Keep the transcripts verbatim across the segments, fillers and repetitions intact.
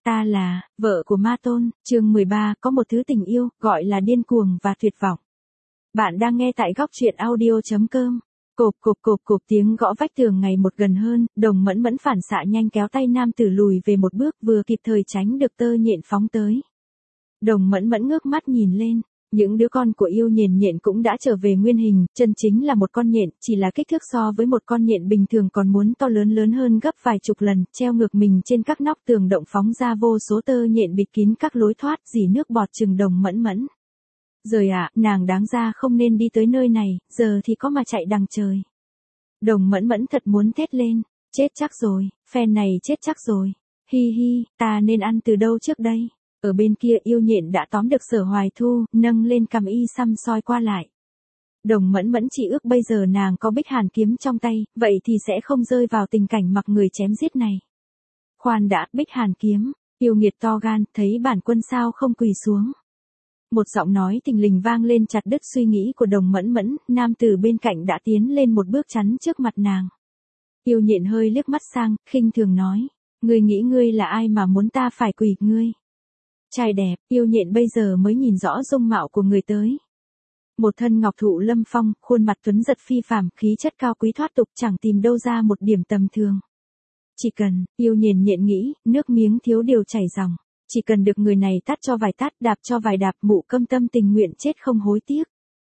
Ta là vợ của Ma Tôn, chương mười ba, có một thứ tình yêu, gọi là điên cuồng và tuyệt vọng. Bạn đang nghe tại góc truyện audio chấm com. Cộp cộp cộp cộp tiếng gõ vách tường ngày một gần hơn, Đồng Mẫn Mẫn phản xạ nhanh kéo tay nam tử lùi về một bước, vừa kịp thời tránh được tơ nhện phóng tới. Đồng Mẫn Mẫn ngước mắt nhìn lên, những đứa con của yêu nhện nhện cũng đã trở về nguyên hình, chân chính là một con nhện, chỉ là kích thước so với một con nhện bình thường còn muốn to lớn lớn hơn gấp vài chục lần, treo ngược mình trên các nóc tường động phóng ra vô số tơ nhện bịt kín các lối thoát, rỉ nước bọt chừng Đồng Mẫn Mẫn. Rồi ạ, à, nàng đáng ra không nên đi tới nơi này, giờ thì có mà chạy đằng trời. Đồng Mẫn Mẫn thật muốn thét lên, chết chắc rồi, phe này chết chắc rồi. Hi hi, ta nên ăn từ đâu trước đây? Ở bên kia yêu nhện đã tóm được Sở Hoài Thu, nâng lên cằm y xăm soi qua lại. Đồng Mẫn Mẫn chỉ ước bây giờ nàng có Bích Hàn kiếm trong tay, vậy thì sẽ không rơi vào tình cảnh mặc người chém giết này. Khoan đã, Bích Hàn kiếm, yêu nghiệt to gan, thấy bản quân sao không quỳ xuống. Một giọng nói thình lình vang lên chặt đứt suy nghĩ của Đồng Mẫn Mẫn, nam tử bên cạnh đã tiến lên một bước chắn trước mặt nàng. Yêu nhện hơi liếc mắt sang, khinh thường nói, ngươi nghĩ ngươi là ai mà muốn ta phải quỳ ngươi? Trai đẹp, yêu nhện bây giờ mới nhìn rõ dung mạo của người tới. Một thân ngọc thụ lâm phong, khuôn mặt tuấn giật phi phàm, khí chất cao quý thoát tục, chẳng tìm đâu ra một điểm tầm thường. Chỉ cần, yêu nhện nhện nghĩ, nước miếng thiếu điều chảy ròng. Chỉ cần được người này tát cho vài tát, đạp cho vài đạp, mụ câm tâm tình nguyện chết không hối tiếc.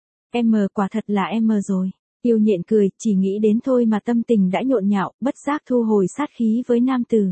Em quả thật là em rồi. Yêu nhện cười, chỉ nghĩ đến thôi mà tâm tình đã nhộn nhạo, bất giác thu hồi sát khí với nam tử.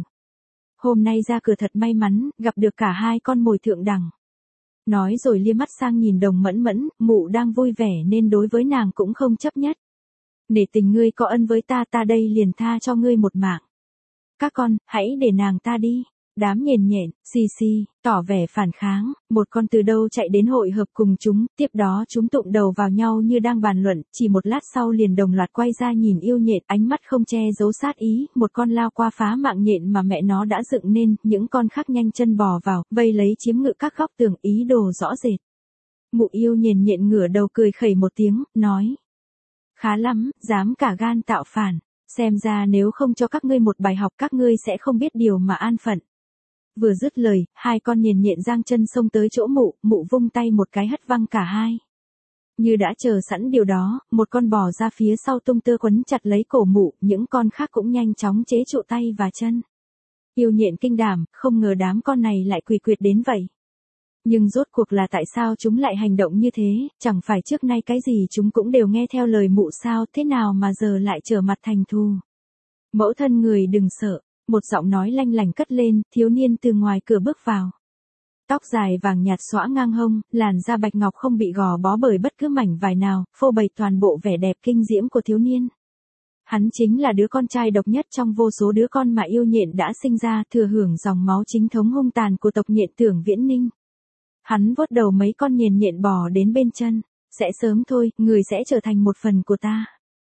Hôm nay ra cửa thật may mắn, gặp được cả hai con mồi thượng đẳng. Nói rồi lia mắt sang nhìn Đồng Mẫn Mẫn, mụ đang vui vẻ nên đối với nàng cũng không chấp nhất. Nể tình ngươi có ân với ta, ta đây liền tha cho ngươi một mạng. Các con, hãy để nàng ta đi. Đám nhện nhện, xì xì, tỏ vẻ phản kháng, một con từ đâu chạy đến hội hợp cùng chúng, tiếp đó chúng tụng đầu vào nhau như đang bàn luận, chỉ một lát sau liền đồng loạt quay ra nhìn yêu nhện, ánh mắt không che giấu sát ý, một con lao qua phá mạng nhện mà mẹ nó đã dựng nên, những con khác nhanh chân bò vào, vây lấy chiếm ngự các góc tường, ý đồ rõ rệt. Mụ yêu nhện nhện ngửa đầu cười khẩy một tiếng, nói, khá lắm, dám cả gan tạo phản, xem ra nếu không cho các ngươi một bài học các ngươi sẽ không biết điều mà an phận. Vừa dứt lời, hai con nhện nhện giang chân xông tới chỗ mụ, mụ vung tay một cái hất văng cả hai. Như đã chờ sẵn điều đó, một con bò ra phía sau tung tơ quấn chặt lấy cổ mụ, những con khác cũng nhanh chóng chế trụ tay và chân. Yêu nhện kinh đảm, không ngờ đám con này lại quỳ quyệt đến vậy. Nhưng rốt cuộc là tại sao chúng lại hành động như thế, chẳng phải trước nay cái gì chúng cũng đều nghe theo lời mụ sao, thế nào mà giờ lại trở mặt thành thù. Mẫu thân người đừng sợ. Một giọng nói lanh lảnh cất lên, thiếu niên từ ngoài cửa bước vào. Tóc dài vàng nhạt xõa ngang hông, làn da bạch ngọc không bị gò bó bởi bất cứ mảnh vải nào, phô bày toàn bộ vẻ đẹp kinh diễm của thiếu niên. Hắn chính là đứa con trai độc nhất trong vô số đứa con mà yêu nhện đã sinh ra, thừa hưởng dòng máu chính thống hung tàn của tộc nhện Tưởng Viễn Ninh. Hắn vuốt đầu mấy con nhện nhện bò đến bên chân, sẽ sớm thôi, người sẽ trở thành một phần của ta.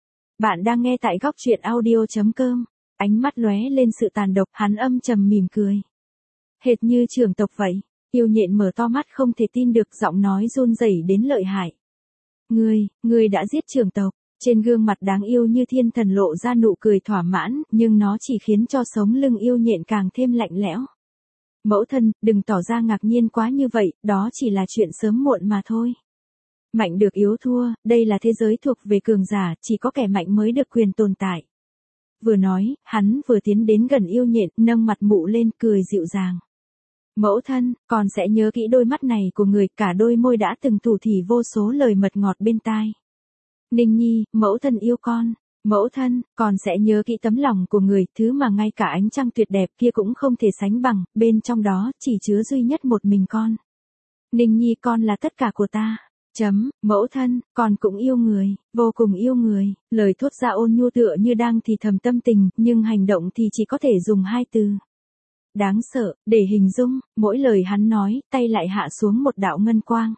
Bạn đang nghe tại góc truyện audio chấm com. Ánh mắt lóe lên sự tàn độc, hắn âm trầm mỉm cười. Hệt như trưởng tộc vậy, yêu nhện mở to mắt không thể tin được, giọng nói run rẩy đến lợi hại. Ngươi, ngươi đã giết trưởng tộc, trên gương mặt đáng yêu như thiên thần lộ ra nụ cười thỏa mãn, nhưng nó chỉ khiến cho sống lưng yêu nhện càng thêm lạnh lẽo. Mẫu thân, đừng tỏ ra ngạc nhiên quá như vậy, đó chỉ là chuyện sớm muộn mà thôi. Mạnh được yếu thua, đây là thế giới thuộc về cường giả, chỉ có kẻ mạnh mới được quyền tồn tại. Vừa nói, hắn vừa tiến đến gần yêu nhện, nâng mặt mụ lên, cười dịu dàng. Mẫu thân, con sẽ nhớ kỹ đôi mắt này của người, cả đôi môi đã từng thủ thỉ vô số lời mật ngọt bên tai. Ninh Nhi, mẫu thân yêu con. Mẫu thân, con sẽ nhớ kỹ tấm lòng của người, thứ mà ngay cả ánh trăng tuyệt đẹp kia cũng không thể sánh bằng, bên trong đó chỉ chứa duy nhất một mình con. Ninh Nhi, con là tất cả của ta. Chấm, mẫu thân, con cũng yêu người, vô cùng yêu người, lời thốt ra ôn nhu tựa như đang thì thầm tâm tình, nhưng hành động thì chỉ có thể dùng hai từ. Đáng sợ, để hình dung, mỗi lời hắn nói, tay lại hạ xuống một đạo ngân quang.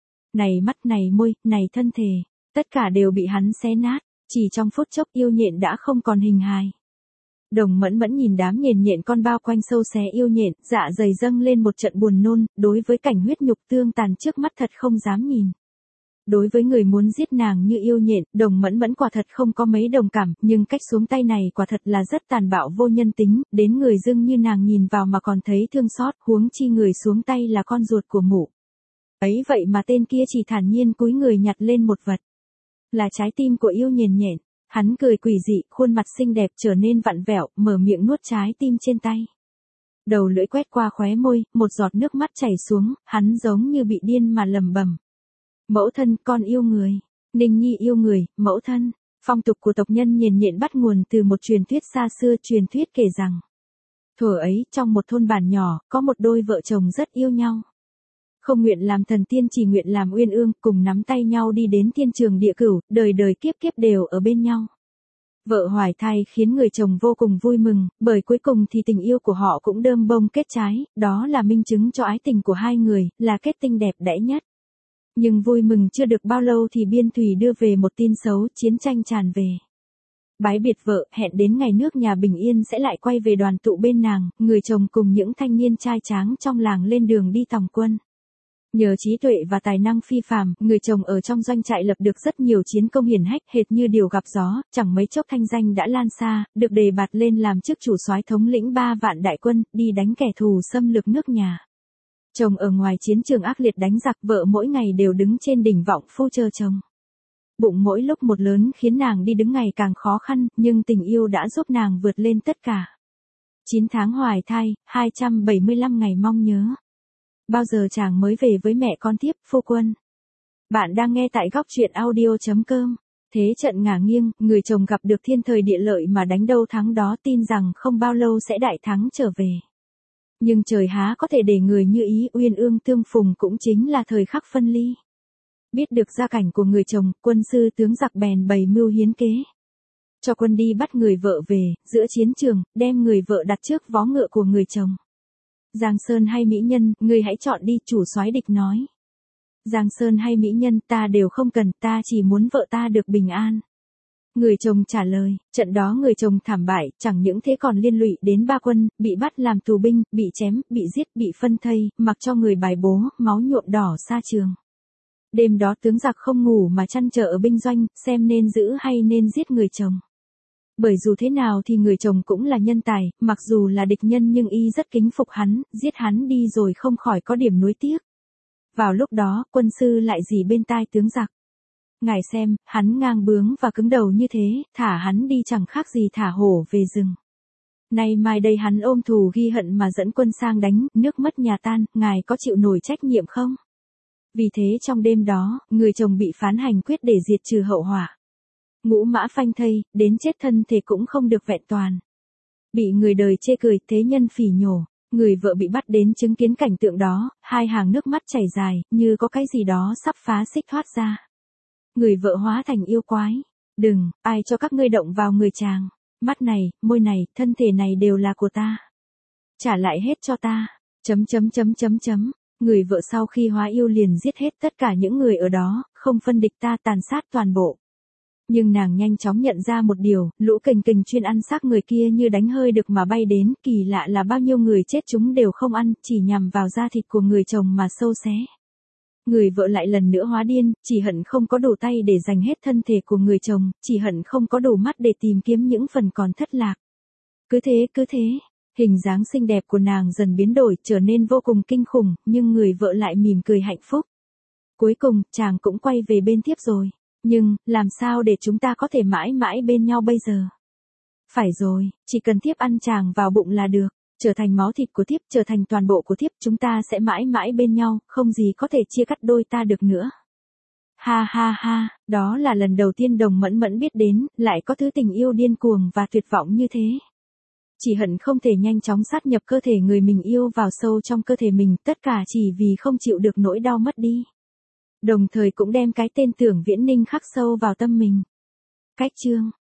Này mắt, này môi, này thân thể, tất cả đều bị hắn xé nát, chỉ trong phút chốc yêu nhện đã không còn hình hài. Đồng Mẫn Mẫn nhìn đám nhện nhện con bao quanh sâu xé yêu nhện, dạ dày dâng lên một trận buồn nôn, đối với cảnh huyết nhục tương tàn trước mắt thật không dám nhìn. Đối với người muốn giết nàng như yêu nhện, Đồng Mẫn Mẫn quả thật không có mấy đồng cảm, nhưng cách xuống tay này quả thật là rất tàn bạo vô nhân tính, đến người dưng như nàng nhìn vào mà còn thấy thương xót, huống chi người xuống tay là con ruột của mụ. Ấy vậy mà tên kia chỉ thản nhiên cúi người nhặt lên một vật. Là trái tim của yêu nhện nhện. Hắn cười quỷ dị, khuôn mặt xinh đẹp trở nên vặn vẹo, mở miệng nuốt trái tim trên tay. Đầu lưỡi quét qua khóe môi, một giọt nước mắt chảy xuống, hắn giống như bị điên mà lẩm bẩm. Mẫu thân, con yêu người. Ninh Nhi yêu người, mẫu thân. Phong tục của tộc nhân nhện nhện bắt nguồn từ một truyền thuyết xa xưa, truyền thuyết kể rằng. Thuở ấy, trong một thôn bản nhỏ, có một đôi vợ chồng rất yêu nhau. Không nguyện làm thần tiên chỉ nguyện làm uyên ương, cùng nắm tay nhau đi đến thiên trường địa cửu, đời đời kiếp kiếp đều ở bên nhau. Vợ hoài thai khiến người chồng vô cùng vui mừng, bởi cuối cùng thì tình yêu của họ cũng đơm bông kết trái, đó là minh chứng cho ái tình của hai người, là kết tinh đẹp đẽ nhất. Nhưng vui mừng chưa được bao lâu thì biên thủy đưa về một tin xấu, chiến tranh tràn về. Bái biệt vợ, hẹn đến ngày nước nhà bình yên sẽ lại quay về đoàn tụ bên nàng, người chồng cùng những thanh niên trai tráng trong làng lên đường đi tòng quân. Nhờ trí tuệ và tài năng phi phàm, người chồng ở trong doanh trại lập được rất nhiều chiến công hiển hách, hệt như điều gặp gió, chẳng mấy chốc thanh danh đã lan xa, được đề bạt lên làm chức chủ soái thống lĩnh ba vạn đại quân, đi đánh kẻ thù xâm lược nước nhà. Chồng ở ngoài chiến trường ác liệt đánh giặc, vợ mỗi ngày đều đứng trên đỉnh vọng phu chờ chồng. Bụng mỗi lúc một lớn khiến nàng đi đứng ngày càng khó khăn, nhưng tình yêu đã giúp nàng vượt lên tất cả. chín tháng hoài thai, hai trăm bảy mươi lăm ngày mong nhớ. Bao giờ chàng mới về với mẹ con tiếp, phu quân? Bạn đang nghe tại góc truyện audio chấm com. Thế trận ngả nghiêng, người chồng gặp được thiên thời địa lợi mà đánh đâu thắng đó, tin rằng không bao lâu sẽ đại thắng trở về. Nhưng trời há có thể để người như ý uyên ương tương phùng, cũng chính là thời khắc phân ly. Biết được gia cảnh của người chồng, quân sư tướng giặc bèn bày mưu hiến kế. Cho quân đi bắt người vợ về, giữa chiến trường, đem người vợ đặt trước vó ngựa của người chồng. Giang Sơn hay mỹ nhân, ngươi hãy chọn đi, chủ soái địch nói. Giang Sơn hay mỹ nhân, ta đều không cần, ta chỉ muốn vợ ta được bình an. Người chồng trả lời, trận đó người chồng thảm bại, chẳng những thế còn liên lụy đến ba quân, bị bắt làm tù binh, bị chém, bị giết, bị phân thây, mặc cho người bài bố, máu nhuộm đỏ xa trường. Đêm đó tướng giặc không ngủ mà chăn trở ở binh doanh, xem nên giữ hay nên giết người chồng. Bởi dù thế nào thì người chồng cũng là nhân tài, mặc dù là địch nhân nhưng y rất kính phục hắn, giết hắn đi rồi không khỏi có điểm nuối tiếc. Vào lúc đó, quân sư lại rỉ bên tai tướng giặc. Ngài xem, hắn ngang bướng và cứng đầu như thế, thả hắn đi chẳng khác gì thả hổ về rừng. Nay mai đây hắn ôm thù ghi hận mà dẫn quân sang đánh, nước mất nhà tan, ngài có chịu nổi trách nhiệm không? Vì thế trong đêm đó, người chồng bị phán hành quyết để diệt trừ hậu họa. Ngũ mã phanh thây, đến chết thân thể cũng không được vẹn toàn. Bị người đời chê cười, thế nhân phỉ nhổ. Người vợ bị bắt đến chứng kiến cảnh tượng đó, hai hàng nước mắt chảy dài, như có cái gì đó sắp phá xích thoát ra. Người vợ hóa thành yêu quái. Đừng, ai cho các ngươi động vào người chàng. Mắt này, môi này, thân thể này đều là của ta. Trả lại hết cho ta. Chấm chấm chấm chấm chấm. Người vợ sau khi hóa yêu liền giết hết tất cả những người ở đó, không phân địch ta, tàn sát toàn bộ. Nhưng nàng nhanh chóng nhận ra một điều, lũ kình kình chuyên ăn xác người kia như đánh hơi được mà bay đến, kỳ lạ là bao nhiêu người chết chúng đều không ăn, chỉ nhằm vào da thịt của người chồng mà sâu xé. Người vợ lại lần nữa hóa điên, chỉ hận không có đủ tay để giành hết thân thể của người chồng, chỉ hận không có đủ mắt để tìm kiếm những phần còn thất lạc. Cứ thế, cứ thế, hình dáng xinh đẹp của nàng dần biến đổi, trở nên vô cùng kinh khủng, nhưng người vợ lại mỉm cười hạnh phúc. Cuối cùng, chàng cũng quay về bên thiếp rồi. Nhưng, làm sao để chúng ta có thể mãi mãi bên nhau bây giờ? Phải rồi, chỉ cần thiếp ăn chàng vào bụng là được, trở thành máu thịt của thiếp, trở thành toàn bộ của thiếp, chúng ta sẽ mãi mãi bên nhau, không gì có thể chia cắt đôi ta được nữa. Ha ha ha, đó là lần đầu tiên Đồng Mẫn Mẫn biết đến, lại có thứ tình yêu điên cuồng và tuyệt vọng như thế. Chỉ hận không thể nhanh chóng sát nhập cơ thể người mình yêu vào sâu trong cơ thể mình, tất cả chỉ vì không chịu được nỗi đau mất đi. Đồng thời cũng đem cái tên Tưởng Viễn Ninh khắc sâu vào tâm mình. Cách chương